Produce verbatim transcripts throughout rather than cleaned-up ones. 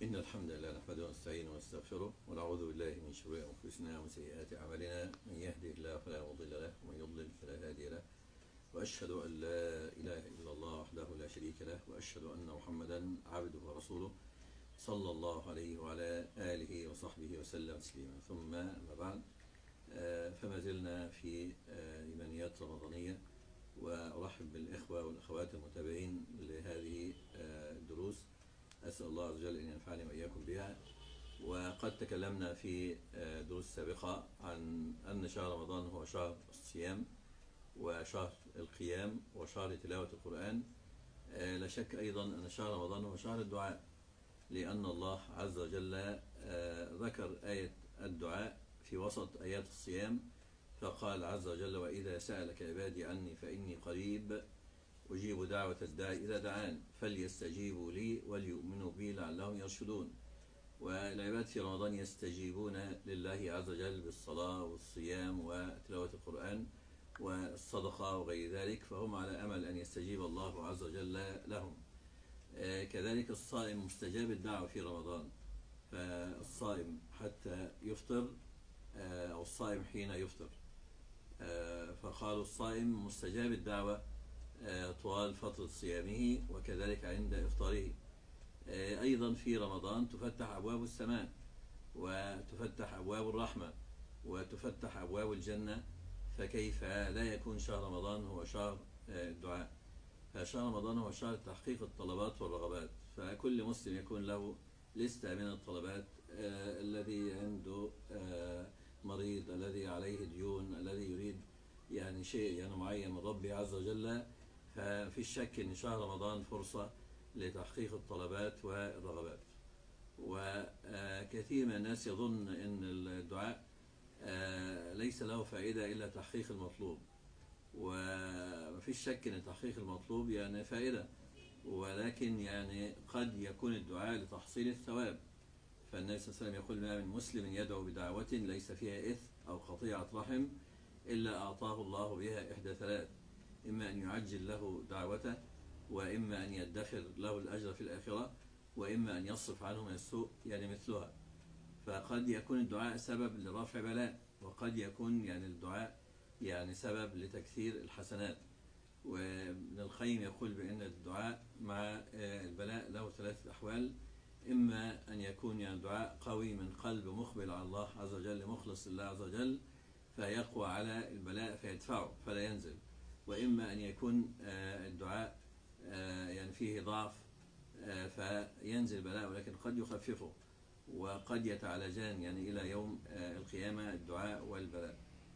إن الحمد لله نحمده ونستعينه ونستغفره ونعوذ بالله من شرور أنفسنا ومن سيئات أعمالنا، من يهده الله فلا مضل له ومن يضلل فلا هادي له، وأشهد أن لا إله إلا الله وحده لا شريك له، وأشهد أن محمدا عبده ورسوله صلى الله عليه وعلى آله وصحبه وسلم تسليما. ثم أما بعد، فما زلنا في إيمانيات رمضانية، وأرحب بالإخوة والأخوات المتابعين لهذه الدروس. أسأل الله عز وجل أن ينفعني وإياكم بها. وقد تكلمنا في دروس سابقة عن أن شهر رمضان هو شهر الصيام وشهر القيام وشهر تلاوة القرآن. لا شك أيضا أن شهر رمضان هو شهر الدعاء، لأن الله عز وجل ذكر آية الدعاء في وسط آيات الصيام، فقال عز وجل: وإذا سألك عبادي عني فإني قريب أجيب دعوة الداعي إذا دعان فليستجيبوا لي وليؤمنوا بي لعلهم يرشدون. والعباد في رمضان يستجيبون لله عز وجل بالصلاة والصيام وتلاوة القرآن والصدقة وغير ذلك، فهم على أمل أن يستجيب الله عز وجل لهم. كذلك الصائم مستجاب الدعوة في رمضان، فالصائم حتى يفطر أو الصائم حين يفطر، فقالوا الصائم مستجاب الدعوة طوال فترة صيامه وكذلك عند إفطاره. أيضا في رمضان تفتح أبواب السماء وتفتح أبواب الرحمة وتفتح أبواب الجنة، فكيف لا يكون شهر رمضان هو شهر الدعاء؟ فشهر رمضان هو شهر تحقيق الطلبات والرغبات، فكل مسلم يكون له لستة من الطلبات. آه الذي عنده آه مريض، الذي عليه ديون، الذي يريد يعني شيء يعني معين من ربي عز وجل، ففي الشك أن شهر رمضان فرصة لتحقيق الطلبات والرغبات. وكثير من الناس يظن أن الدعاء ليس له فائدة إلا تحقيق المطلوب، وفي الشك أن تحقيق المطلوب يعني فائدة، ولكن يعني قد يكون الدعاء لتحصيل الثواب. فالنبي صلى الله عليه وسلم يقول: ما من مسلم يدعو بدعوة ليس فيها إثم أو قطيعة رحم إلا أعطاه الله بها إحدى ثلاث: إما أن يعجل له دعوته، وإما أن يدخر له الأجر في الآخرة، وإما أن يصرف عنه من السوء يعني مثلها. فقد يكون الدعاء سبب لرفع بلاء، وقد يكون يعني الدعاء يعني سبب لتكثير الحسنات. وابن القيم يقول بأن الدعاء مع البلاء له ثلاثة أحوال: إما أن يكون يعني الدعاء قوي من قلب مقبل على الله عز وجل مخلص لله عز وجل فيقوى على البلاء فيدفعه فلا ينزل، وإما أن يكون الدعاء يعني فيه ضعف فينزل البلاء، ولكن قد يخففه، وقد يتعالجان يعني إلى يوم القيامة الدعاء والبلاء.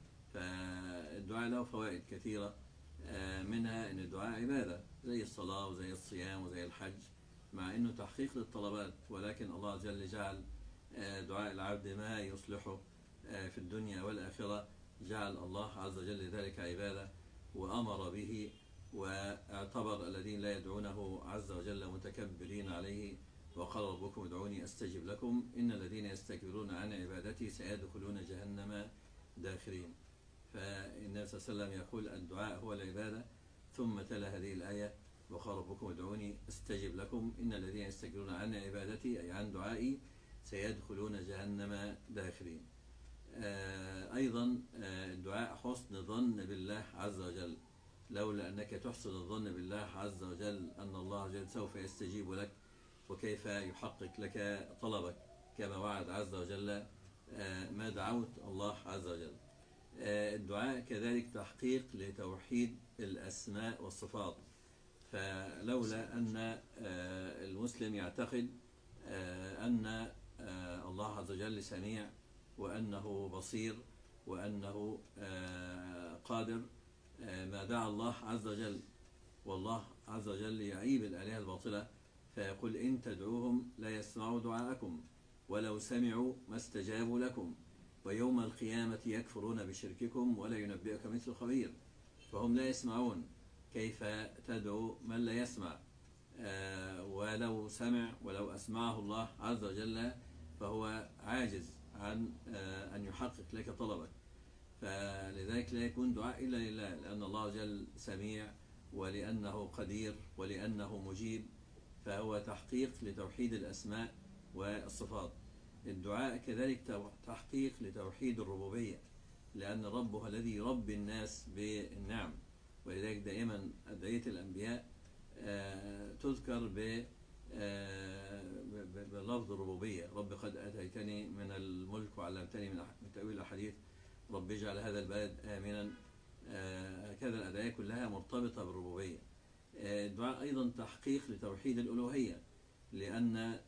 فالدعاء له فوائد كثيرة، منها أن الدعاء عبادة زي الصلاة وزي الصيام وزي الحج، مع أنه تحقيق للطلبات، ولكن الله عز وجل جعل دعاء العبد ما يصلحه في الدنيا والآخرة، جعل الله عز وجل ذلك عبادة وأمر به، واعتبر الذين لا يدعونه عز وجل متكبرين عليه، وقال: ربكم ادعوني أستجب لكم إن الذين يستكبرون عن عبادتي سيدخلون جهنم داخرين. فالنبي صلى الله عليه وسلم يقول: الدعاء هو العبادة، ثم تلا هذه الآية: وقال ربكم ادعوني أستجب لكم إن الذين يستكبرون عن عبادتي أي عن دعائي سيدخلون جهنم داخرين. أيضا الدعاء حسن ظن بالله عز وجل، لولا أنك تحسن الظن بالله عز وجل أن الله عز وجل سوف يستجيب لك وكيف يحقق لك طلبك كما وعد عز وجل ما دعوت الله عز وجل. الدعاء كذلك تحقيق لتوحيد الأسماء والصفات، فلولا أن المسلم يعتقد أن الله عز وجل سميع وأنه بصير وأنه قادر ما دعا الله عز وجل. والله عز وجل يعيب الآلهة الباطلة فيقول: إن تدعوهم لا يسمعوا دعاءكم ولو سمعوا ما استجابوا لكم ويوم القيامة يكفرون بشرككم ولا ينبئك مثل خبير. فهم لا يسمعون، كيف تدعو من لا يسمع؟ آه ولو سمع ولو أسمعه الله عز وجل فهو عاجز عن آه أن يحقق لك طلبك. فلذلك لا يكون دعاء إلا لله، لأن الله عز وجل سميع ولأنه قدير ولأنه مجيب، فهو تحقيق لتوحيد الأسماء والصفات. الدعاء كذلك تحقيق لتوحيد الربوبية، لأن الرب هو الذي يربي الناس بالنعم، ولذلك دائما أدعية الأنبياء تذكر بلفظ الربوبية. رب قد أتيتني من الملك وعلمتني من تأويل الأحاديث، رب اجعل هذا البلد آمنا. هكذا الأدعية كلها مرتبطة بالربوبية. الدعاء أيضا تحقيق لتوحيد الألوهية، لأن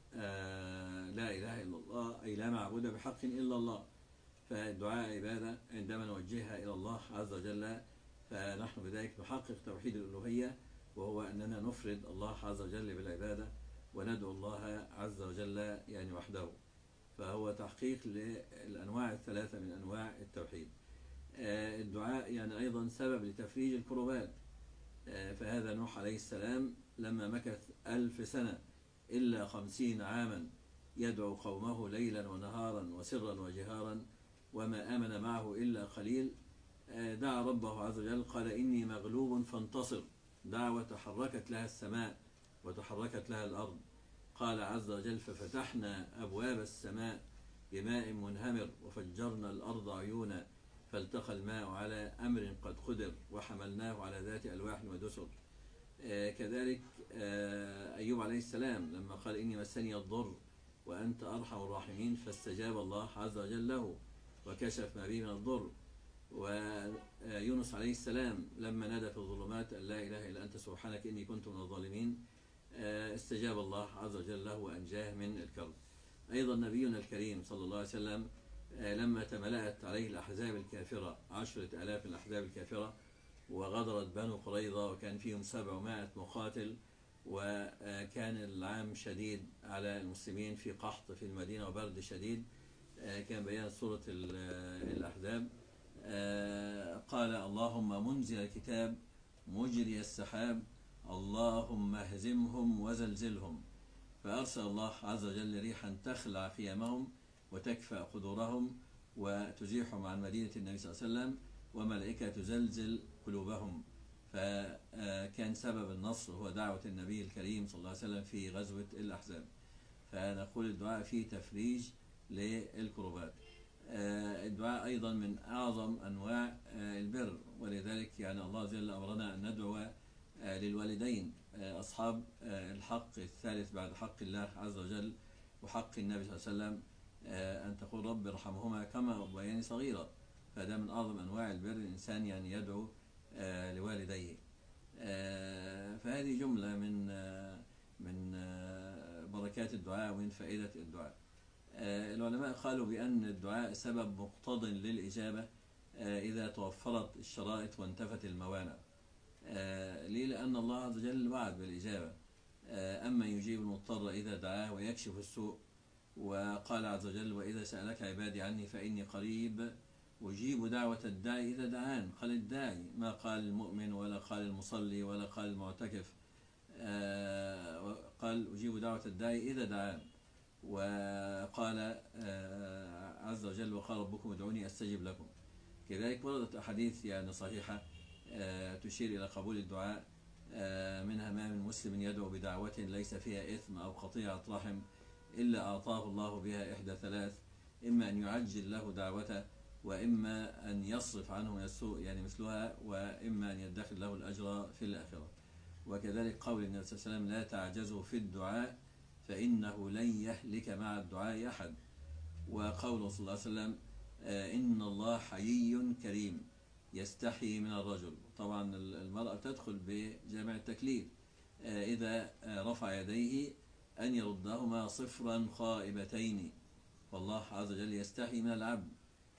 لا إله إلا الله أي لا معبود بحق إلا الله، فالدعاء عبادة عندما نوجهها إلى الله عز وجل، فنحن بذلك نحقق توحيد الألوهية، وهو أننا نفرد الله عز وجل بالعبادة وندعو الله عز وجل يعني وحده، فهو تحقيق للأنواع الثلاثة من أنواع التوحيد. الدعاء يعني أيضا سبب لتفريج الكربات، فهذا نوح عليه السلام لما مكث ألف سنة إلا خمسين عاما يدعو قومه ليلا ونهارا وسرا وجهارا وما آمن معه إلا قليل، دعا ربه عز وجل قال إني مغلوب فانتصر، دعوة تحركت لها السماء وتحركت لها الأرض. قال عز وجل ففتحنا أبواب السماء بماء منهمر وفجرنا الأرض عيونا فالتقى الماء على أمر قد قدر وحملناه على ذات ألواح ودسر. آه كذلك آه أيوب عليه السلام لما قال إني مسني الضر وأنت أرحم الراحمين فاستجاب الله عز وجل له وكشف ما به من الضر. ويونس عليه السلام لما نادى في الظلمات أن لا إله إلا أنت سبحانك إني كنت من الظالمين آه استجاب الله عز وجل له وأنجاه من الكرب. أيضا نبينا الكريم صلى الله عليه وسلم لما تملأت عليه الأحزاب الكافرة، عشرة آلاف من الأحزاب الكافرة، وغدرت بنو قريظة وكان فيهم سبعمائة مقاتل، وكان العام شديد على المسلمين في قحط في المدينة وبرد شديد، كان بيان سورة الأحزاب قال اللهم منزل الكتاب مجري السحاب اللهم اهزمهم وزلزلهم، فأرسل الله عز وجل ريحا تخلع خيامهم وتكفأ قدورهم وتزيحهم عن مدينة النبي صلى الله عليه وسلم، وملائكة تزلزل قلوبهم. فكان سبب النصر هو دعوة النبي الكريم صلى الله عليه وسلم في غزوة الأحزاب. فنقول الدعاء فيه تفريج للكربات. الدعاء أيضا من أعظم أنواع البر، ولذلك يعني الله عز وجل أمرنا أن ندعو للوالدين أصحاب الحق الثالث بعد حق الله عز وجل وحق النبي صلى الله عليه وسلم، أن تقول رب ارحمهما كما ربياني صغيرا. فده من أعظم أنواع البر الإنسان يعني يدعو لوالديه. فهذه جملة من من بركات الدعاء ومن فائدة الدعاء. العلماء قالوا بأن الدعاء سبب مقتض للإجابة إذا توفرت الشرائط وانتفت الموانع. ليه؟ لأن الله عز وجل وعد بالإجابة، أما يجيب المضطر إذا دعاه ويكشف السوء. وقال عز وجل وإذا سألك عبادي عني فإني قريب أجيب دعوة الداعي إذا دعان. قال الداعي، ما قال المؤمن ولا قال المصلي ولا قال المعتكف، قال أجيب دعوة الداعي إذا دعان. وقال عز وجل وقال ربكم ادعوني أستجب لكم. كذلك وردت أحاديث يعني صحيحة تشير إلى قبول الدعاء، منها ما من مسلم يدعو بدعوة ليس فيها إثم أو قطيعة رحم إلا أعطاه الله بها إحدى ثلاث، إما أن يعجل له دعوته، وإما أن يصرف عنه من السوء يعني مثلها، وإما أن يدخل له الأجر في الآخرة. وكذلك قول النبي صلى الله عليه وسلم لا تعجزوا في الدعاء فإنه لن يهلك مع الدعاء أحد. وقوله صلى الله عليه وسلم إن الله حيي كريم يستحي من الرجل. طبعا المرأة تدخل بجامع التكليف إذا رفع يديه أن يردهما صفرا خائبتين، والله عز وجل يستحي من العبد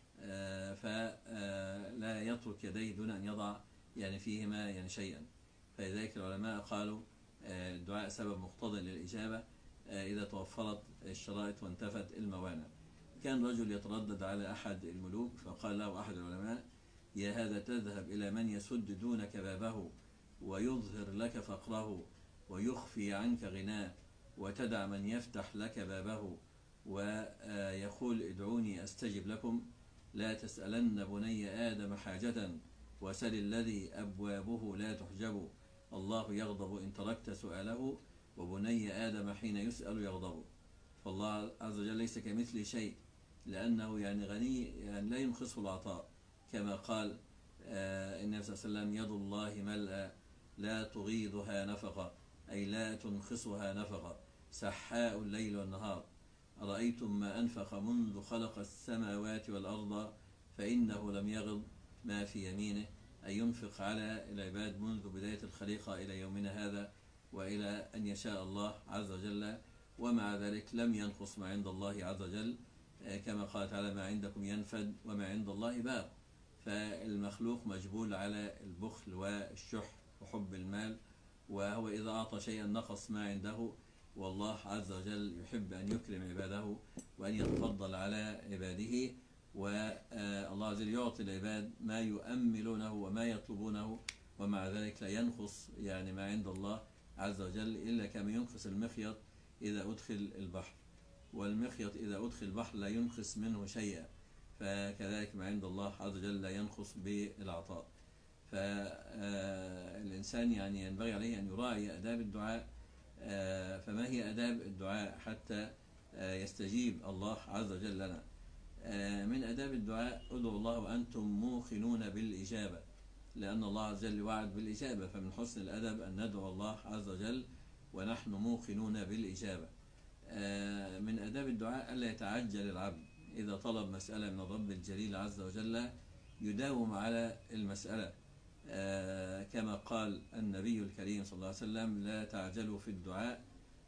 فلا يترك يديه دون أن يضع يعني فيهما يعني شيئا. فلذلك العلماء قالوا الدعاء سبب مقتضى للإجابة إذا توفرت الشرائط وانتفت الموانع. كان رجل يتردد على أحد الملوك فقال له أحد العلماء يا هذا تذهب إلى من يسد دونك بابه ويظهر لك فقره ويخفي عنك غناه، وتدع من يفتح لك بابه ويقول ادعوني أستجب لكم؟ لا تسألن بني آدم حاجة وسل الذي أبوابه لا تحجب، الله يغضب إن تركت سؤاله وبني آدم حين يسأل يغضب. فالله عز وجل ليس كمثله شيء، لأنه يعني غني، يعني لا ينقصه العطاء، كما قال آه النبي صلى الله عليه وسلم: يد الله ملأى لا تغيضها نفقة، أي لا تنقصها نفقة، سحاء الليل والنهار، أرأيتم ما أنفق منذ خلق السماوات والأرض فإنه لم يغض ما في يمينه، أي ينفق على العباد منذ بداية الخليقة إلى يومنا هذا وإلى أن يشاء الله عز وجل، ومع ذلك لم ينقص ما عند الله عز وجل، كما قال تعالى: ما عندكم ينفد وما عند الله باق. فالمخلوق مجبول على البخل والشح وحب المال، وهو إذا أعطى شيئا نقص ما عنده، والله عز وجل يحب أن يكرم عباده وأن يتفضل على عباده، والله عز وجل يعطي العباد ما يؤملونه وما يطلبونه، ومع ذلك لا ينقص يعني ما عند الله عز وجل، إلا كما ينقص المخيط إذا أدخل البحر، والمخيط إذا أدخل البحر لا ينقص منه شيئا، فكذلك ما عند الله عز وجل لا ينقص بالعطاء. فالإنسان يعني ينبغي عليه أن يراعي آداب الدعاء. فما هي آداب الدعاء حتى يستجيب الله عز وجل لنا؟ من آداب الدعاء: ادعوا الله وأنتم موقنون بالإجابة، لأن الله عز وجل وعد بالإجابة، فمن حسن الأدب أن ندعو الله عز وجل ونحن موقنون بالإجابة. من آداب الدعاء ألا يتعجل العبد، إذا طلب مسألة من الرب الجليل عز وجل يداوم على المسألة، كما قال النبي الكريم صلى الله عليه وسلم: لا تعجلوا في الدعاء،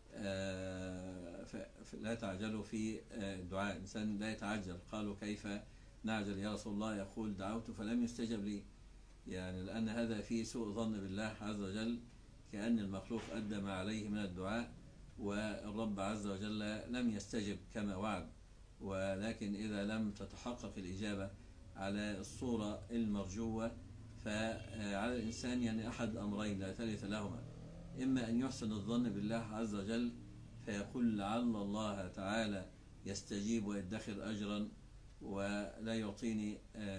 لا تعجلوا في الدعاء، الإنسان لا يتعجل. قالوا: كيف نعجل يا رسول الله؟ يقول: دعوت فلم يستجب لي، يعني لأن هذا فيه سوء ظن بالله عز وجل، كأن المخلوق أدى ما عليه من الدعاء والرب عز وجل لم يستجب كما وعد. ولكن إذا لم تتحقق الإجابة على الصورة المرجوة، فعلى الإنسان يعني أحد أمرين لا ثالث لهما: إما أن يحسن الظن بالله عز وجل فيقول لعل الله تعالى يستجيب ويدخر أجرا ولا يعطيني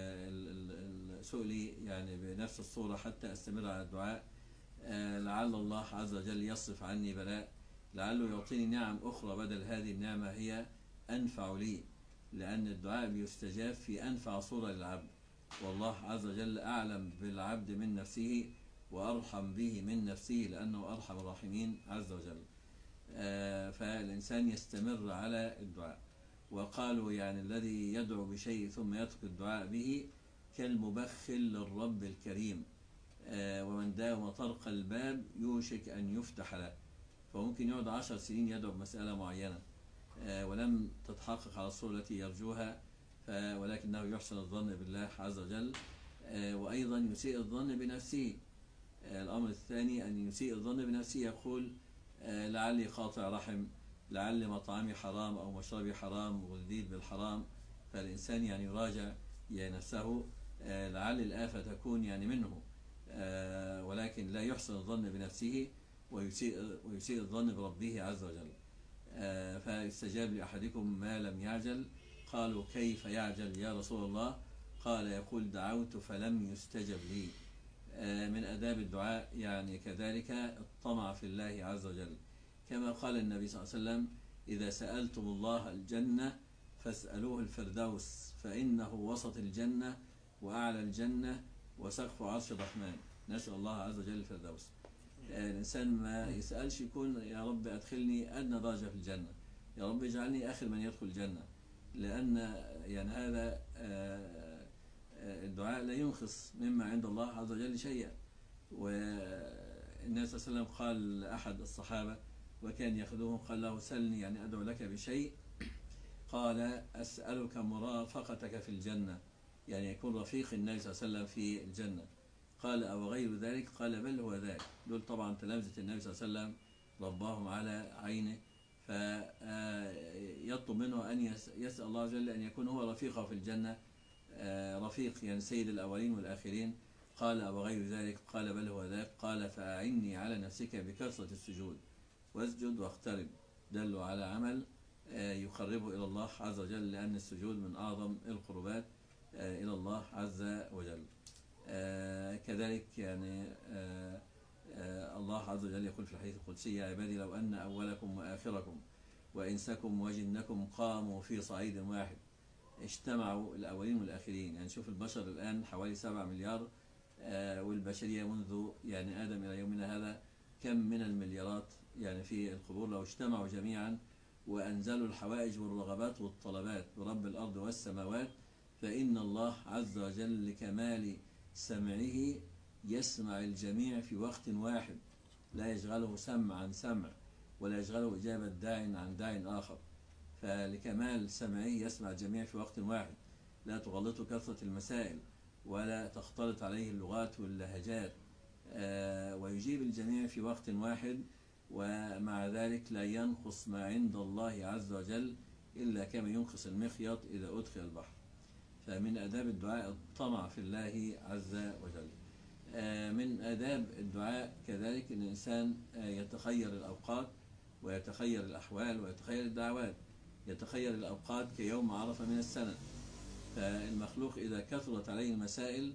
سؤلي يعني بنفس الصورة حتى أستمر على الدعاء، لعل الله عز وجل يصرف عني بلاء، لعله يعطيني نعم أخرى بدل هذه النعمة هي أنفع لي، لأن الدعاء بيستجاب في أنفع صورة للعبد، والله عز وجل أعلم بالعبد من نفسه وأرحم به من نفسه، لأنه أرحم الراحمين عز وجل. فالإنسان يستمر على الدعاء. وقالوا يعني الذي يدعو بشيء ثم يترك الدعاء به كالمبخل للرب الكريم، ومن داوم طرق الباب يوشك أن يفتح له، فممكن يقعد عشر سنين يدعو بمسألة معينة ولم تتحقق على الصورة التي يرجوها، ولكنه يحسن الظن بالله عز وجل، وأيضا يسيء الظن بنفسه. الأمر الثاني أن يسيء الظن بنفسه، يقول: لعلي قاطع رحم، لعل مطعمي حرام أو مشربي حرام وغذيت بالحرام، فالإنسان يعني يراجع نفسه، لعل الآفة تكون يعني منه، ولكن لا يحسن الظن بنفسه ويسيء, ويسيء الظن بربه عز وجل. فيستجاب لأحدكم ما لم يعجل. قالوا: كيف يعجل يا رسول الله؟ قال: يقول: دعوت فلم يستجب لي. من آداب الدعاء يعني كذلك الطمع في الله عز وجل، كما قال النبي صلى الله عليه وسلم: إذا سألتم الله الجنة فاسألوه الفردوس، فإنه وسط الجنة وأعلى الجنة وسقف عرش الرحمن. نسأل الله عز وجل الفردوس. الإنسان ما يسألش يكون: يا رب أدخلني أدنى درجة في الجنة، يا رب اجعلني آخر من يدخل الجنة، لأن يعني هذا الدعاء لا ينقص مما عند الله عز وجل شيئا. والنبي صلى الله عليه وسلم قال لأحد الصحابة وكان يأخذهم، قال له: سلني يعني أدعو لك بشيء. قال: أسألك مرافقتك في الجنة، يعني يكون رفيق النبي صلى الله عليه وسلم في الجنة. قال: أو غير ذلك؟ قال: بل هو ذاك. دول طبعا تلامذة النبي صلى الله عليه وسلم رباهم على عينه، فيطلب منه أن يسأل الله عز وجل أن يكون هو رفيقه في الجنة، رفيق يعني سيد الأولين والآخرين. قال: أو غير ذلك؟ قال: بل هو ذاك. قال: فأعني على نفسك بكثرة السجود واسجد واقترب. دلوا على عمل يقربه إلى الله عز وجل، لأن السجود من أعظم القربات إلى الله عز وجل. كذلك يعني الله عز وجل يقول في الحديث القدسي: يا عبادي لو أن أولكم وآخركم وإنسكم وجنكم قاموا في صعيد واحد، اجتمعوا الأولين والآخرين. يعني شوف البشر الآن حوالي سبعة مليار، آه والبشرية منذ يعني آدم إلى يومنا هذا كم من المليارات يعني في القبور. لو اجتمعوا جميعا وأنزلوا الحوائج والرغبات والطلبات برب الأرض والسماوات، فإن الله عز وجل لكمال سمعه يسمع الجميع في وقت واحد، لا يشغله سمع عن سمع، ولا يشغله إجابة داع عن داع آخر. فلكمال سمعه يسمع الجميع في وقت واحد، لا تغلطه كثرة المسائل، ولا تختلط عليه اللغات واللهجات، آه ويجيب الجميع في وقت واحد. ومع ذلك لا ينقص ما عند الله عز وجل إلا كما ينقص المخيط إذا أدخل البحر. فمن آداب الدعاء الطمع في الله عز وجل. آه من آداب الدعاء كذلك أن الإنسان آه يتخير الأوقات ويتخير الأحوال ويتخير الدعوات. يتخير الأوقات كيوم عرفة من السنة، فالمخلوق إذا كثرت عليه المسائل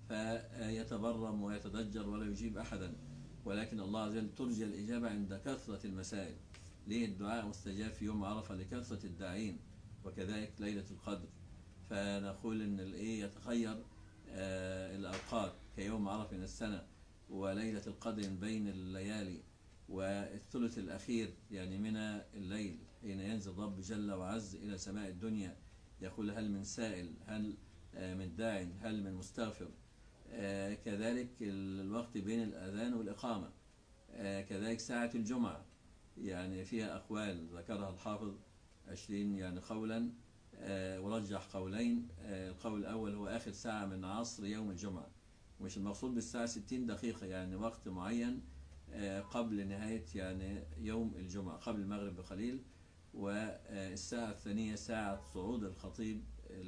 فيتبرم ويتضجر ولا يجيب أحدا، ولكن الله عز وجل ترجى الإجابة عند كثرة المسائل. ليه الدعاء مستجاب في يوم عرفة؟ لكثرة الداعين. وكذلك ليلة القدر، فنقول أن الإيه يتخير آه الأوقات كيوم عرفة من السنة، وليلة القدر بين الليالي، والثلث الأخير يعني من الليل حين ينزل رب جل وعز إلى سماء الدنيا يقول هل من سائل، هل من داع، هل من مستغفر. آه كذلك الوقت بين الأذان والإقامة. آه كذلك ساعة الجمعة يعني فيها أقوال ذكرها الحافظ عشرين يعني قولا، آه ورجح قولين. آه القول الأول هو آخر ساعة من عصر يوم الجمعة، مش المقصود بالساعة ستين دقيقة يعني وقت معين آه قبل نهاية يعني يوم الجمعة، قبل المغرب بقليل. والساعة الثانية ساعة صعود الخطيب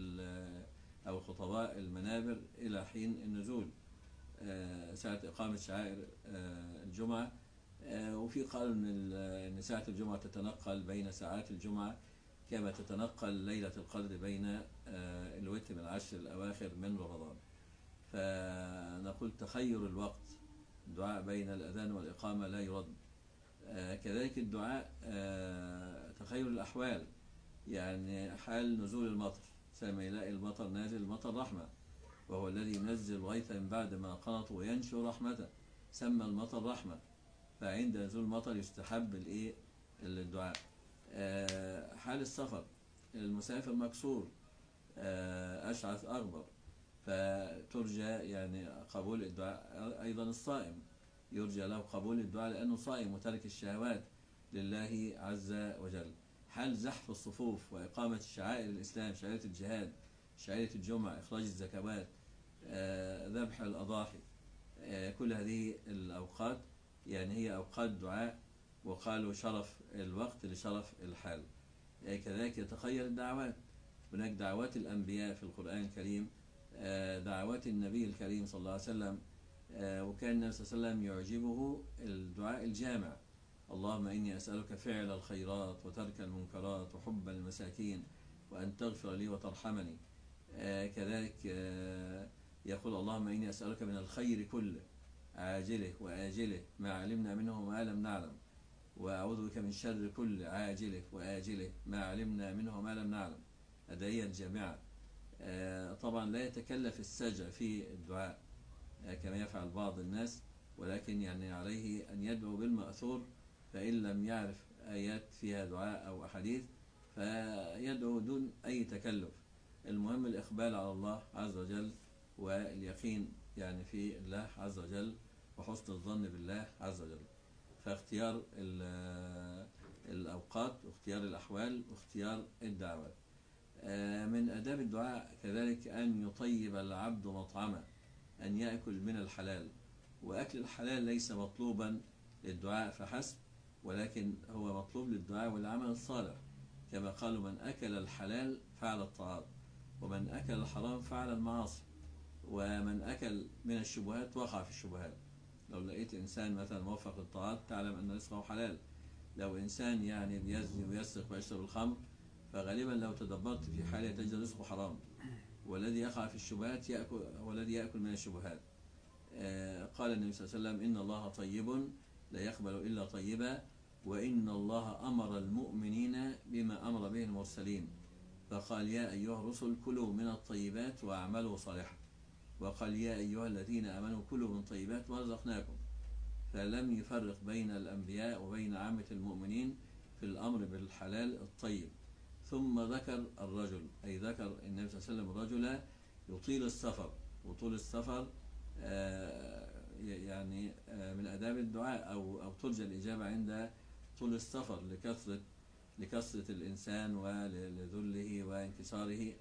أو خطباء المنابر إلى حين النزول، ساعة إقامة شعائر الجمعة. وفي قالوا أن ساعة الجمعة تتنقل بين ساعات الجمعة كما تتنقل ليلة القدر بين الوتر من العشر الأواخر من رمضان. فنقول تخير الوقت، الدعاء بين الأذان والإقامة لا يرد. كذلك الدعاء تخير الأحوال، يعني حال نزول المطر، سما يلاقي المطر نازل، المطر رحمة، وهو الذي ينزل الغيث من بعد ما قنطوا وينشر رحمته، سمى المطر رحمة. فعند نزول المطر يستحب الايه الدعاء. حال السفر، المسافر مكسور أشعث أغبر، فترجى يعني قبول الدعاء. أيضا الصائم يرجى له قبول الدعاء لأنه صائم وترك الشهوات لله عز وجل. حال زحف الصفوف وإقامة شعائر الإسلام، شعائر الجهاد، شعائر الجمعة، إخراج الزكوات، ذبح الأضاحي، كل هذه الأوقات يعني هي أوقات دعاء. وقالوا شرف الوقت لشرف الحال. كذلك يتخير الدعوات، هناك دعوات الأنبياء في القرآن الكريم، دعوات النبي الكريم صلى الله عليه وسلم. وكان النبي صلى الله عليه وسلم يعجبه الدعاء الجامع: اللهم إني أسألك فعل الخيرات وترك المنكرات وحب المساكين وأن تغفر لي وترحمني. كذلك يقول: اللهم إني أسألك من الخير كله عاجله وآجله ما علمنا منه وما لم نعلم، وأعوذ بك من شر كل عاجله وآجله ما علمنا منه وما لم نعلم. أدعية الجامعة. طبعا لا يتكلف السجع في الدعاء كما يفعل بعض الناس، ولكن يعني عليه أن يدعو بالمأثور، فإن لم يعرف آيات فيها دعاء أو أحاديث فيدعو دون أي تكلف. المهم الإقبال على الله عز وجل واليقين يعني في الله عز وجل وحسن الظن بالله عز وجل. فاختيار الأوقات واختيار الأحوال واختيار الدعوات. من آداب الدعاء كذلك أن يطيب العبد مطعمه، أن يأكل من الحلال. وأكل الحلال ليس مطلوبا للدعاء فحسب، ولكن هو مطلوب للدعاء والعمل الصالح، كما قالوا: من أكل الحلال فعل الطاعات، ومن أكل الحرام فعل المعاصي، ومن أكل من الشبهات وقع في الشبهات. لو لقيت إنسان مثلا موفق للطاعات تعلم أن رزقه حلال. لو إنسان يعني بيزني ويسرق ويشرب الخمر فغالبا لو تدبرت في حاله تجد رزقه حرام. والذي يقع في الشبهات يأكل هو الذي يأكل من الشبهات. آه قال النبي صلى الله عليه وسلم: إن الله طيب لا يقبل إلا طيبا، وإن الله أمر المؤمنين عليه المرسلين، فقال يا أيها الرسل كلوا من الطيبات واعملوا صالحا، وقال يا أيها الذين آمنوا كلوا من طيبات ورزقناكم، فلم يفرق بين الأنبياء وبين عامة المؤمنين في الأمر بالحلال الطيب. ثم ذكر الرجل، أي ذكر النبي صلى الله عليه وسلم الرجل يطيل السفر، وطول السفر يعني من آداب الدعاء أو أو ترجى الإجابة عند طول السفر لكثرة لكثرة الإنسان ولذله وانكساره.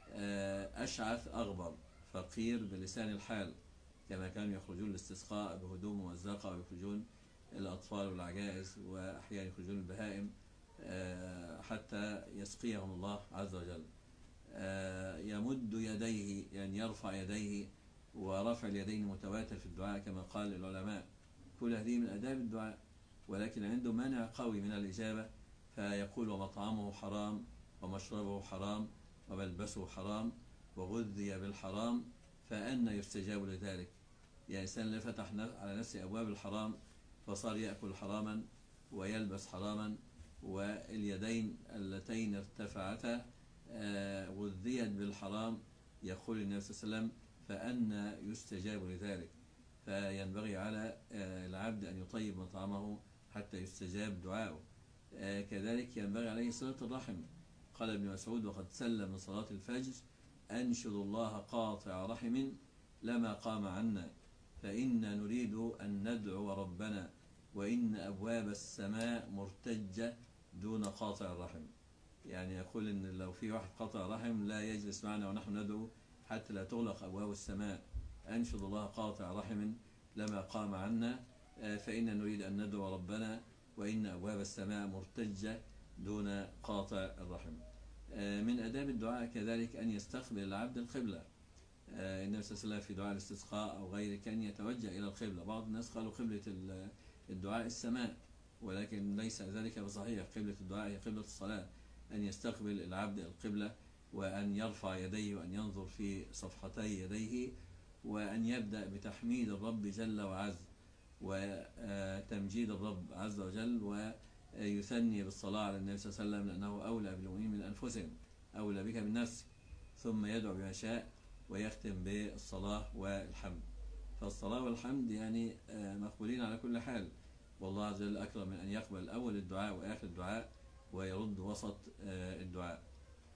أشعث أغبر فقير بلسان الحال، كما كانوا يخرجون الاستسقاء بهدوم ممزقة، ويخرجون الأطفال والعجائز، وأحيانا يخرجون البهائم حتى يسقيهم الله عز وجل. يمد يديه، يعني يرفع يديه، ورفع اليدين متواتر في الدعاء كما قال العلماء. كل هذه من آداب الدعاء، ولكن عنده مانع قوي من الإجابة، فيقول ومطعمه حرام ومشربه حرام وملبسه حرام وغذي بالحرام فأنى يستجاب لذلك. يعني إنسان اللي فتح على نفسه أبواب الحرام فصار يأكل حراما ويلبس حراما، واليدين اللتين ارتفعتا غذيت بالحرام، يقول النبي صلى الله عليه وسلم فأنى يستجاب لذلك. فينبغي على العبد أن يطيب مطعمه حتى يستجاب دعاؤه. كذلك ينبغي عليه صلة الرحم. قال ابن مسعود وقد سلم من صلاة الفجر أنشد الله قاطع رحم لما قام عنا، فإنا نريد أن ندعو ربنا وإن أبواب السماء مرتجة دون قاطع الرحم. يعني يقول إن لو في واحد قاطع رحم لا يجلس معنا ونحن ندعو حتى لا تغلق أبواب السماء. أنشد الله قاطع رحم لما قام عنا، فإنا نريد أن ندعو ربنا وإن أبواب السماء مرتجة دون قاطع الرحم. من آداب الدعاء كذلك أن يستقبل العبد القبلة. النبي صلى الله عليه وسلم في دعاء الاستسقاء أو غيره كان يتوجه إلى القبلة. بعض الناس قالوا قبلة الدعاء السماء، ولكن ليس ذلك بصحيح. قبلة الدعاء هي قبلة الصلاة، أن يستقبل العبد القبلة وأن يرفع يديه وأن ينظر في صفحتي يديه، وأن يبدأ بتحميد الرب جل وعز وتمجيد الرب عز وجل، ويثني بالصلاة على النبي صلى الله عليه وسلم لأنه أولى بالمؤمنين من أنفسهم، أولى بك من نفسك، ثم يدعو بما شاء ويختم بالصلاة والحمد. فالصلاة والحمد يعني مقبولين على كل حال، والله عز وجل أكرم من أن يقبل أول الدعاء وآخر الدعاء ويرد وسط الدعاء.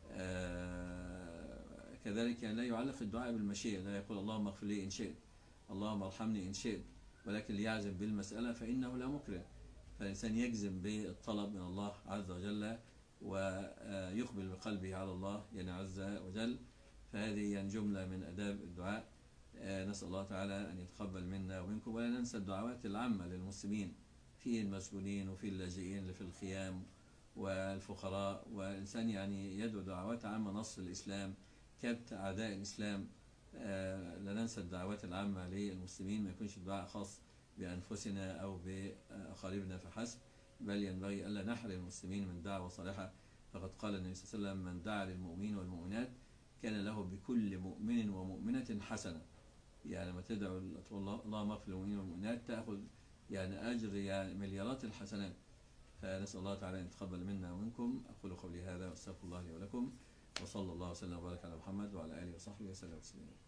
كذلك يعني لا يعلق الدعاء بالمشيئة، لا يقول اللهم اغفر لي إن شئت، اللهم ارحمني إن شئت، ولكن ليعزم بالمسألة فإنه لا مكره. فالإنسان يجزم بالطلب من الله عز وجل ويقبل بقلبه على الله يعني عز وجل. فهذه يعني جملة من أداب الدعاء. نسأل الله تعالى أن يتقبل منا ومنكم، ولا ننسى الدعوات العامة للمسلمين، في المسجونين وفي اللاجئين اللي في الخيام والفقراء، والإنسان يعني يدعو دعوات عامة نصر الإسلام، كبت أعداء الإسلام. لا ننسى الدعوات العامة للمسلمين، ما يكونش الدعاء خاص بأنفسنا أو بأقاربنا فحسب، بل ينبغي ألا نحرم المسلمين من دعوة صالحة. فقد قال النبي صلى الله عليه وسلم من دعا للمؤمنين والمؤمنات كان له بكل مؤمن ومؤمنة حسنة. يعني لما تدعو اللهم اغفر للمؤمنين والمؤمنات تأخذ يعني أجر يعني مليارات الحسنات. فنسأل الله تعالى أن يتقبل منا ومنكم. أقول قولي هذا واستغفر الله لي ولكم، وصلى الله وسلم وبارك على محمد وعلى آله وصحبه وسلم.